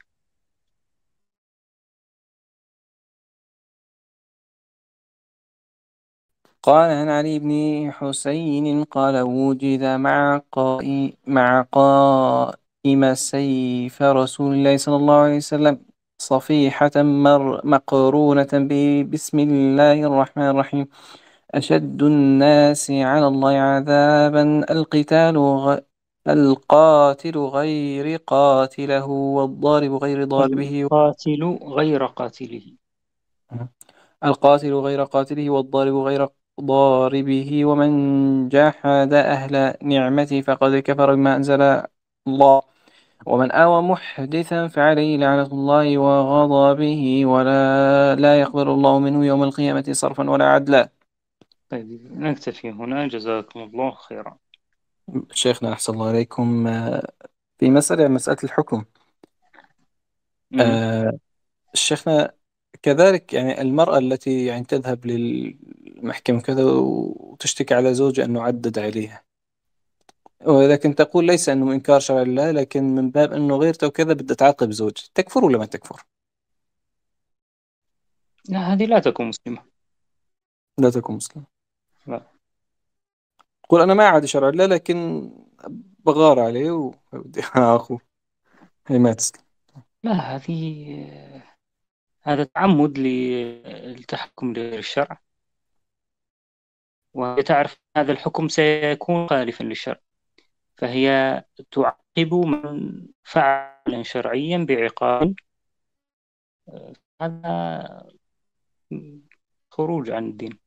قال عن علي بن حسين قال وجد مع قائم مع قائم سيف رسول الله صلى الله عليه وسلم صفيحة مر مقرونة ب- بسم الله الرحمن الرحيم أشد الناس على الله عذابا القتال غ... القاتل غير قاتله والضارب غير ضاربه. القاتل غير قاتله. القاتل غير قاتله والضارب غير ضاربه ومن جاحد أهل نعمته فقد كفر بما أنزل الله ومن آوى محدثا فعليه لعنة الله وغضبه ولا لا يقبل الله منه يوم القيامة صرفا ولا عدلا. طيب، نكتفي هنا، جزاكم الله خيرا. شيخنا أحسن الله عليكم. آه، في مسألة مسألة الحكم. أمم. آه، شيخنا كذلك يعني المرأة التي يعني تذهب للمحكمة كذا وتشتكي على زوجها أنه عدد عليها، ولكن تقول ليس أنه إنكار شرع الله لكن من باب أنه غيرته وكذا بدها تعاقب زوجي، تكفر ولا ما تكفر؟ لا، هذه لا تكون مسلمة. لا تكون مسلم. لا. قل أنا ما أعادي شرع الله لكن بغار عليه وبدي أخوه، هي ما تسلم. لا، هذه هذا تعمد للتحكم للشرع، وهي تعرف هذا الحكم سيكون خالفا للشرع، فهي تعاقب من فعلا شرعيا بعقاب. هذا خروج عن الدين.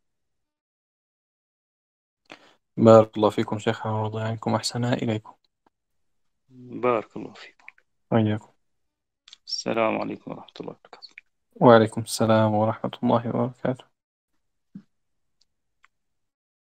بارك الله فيكم شيخنا ورضي عنكم أحسن إليكم. بارك الله فيكم. وإياكم. السلام عليكم ورحمة الله وبركاته. وعليكم السلام ورحمة الله وبركاته.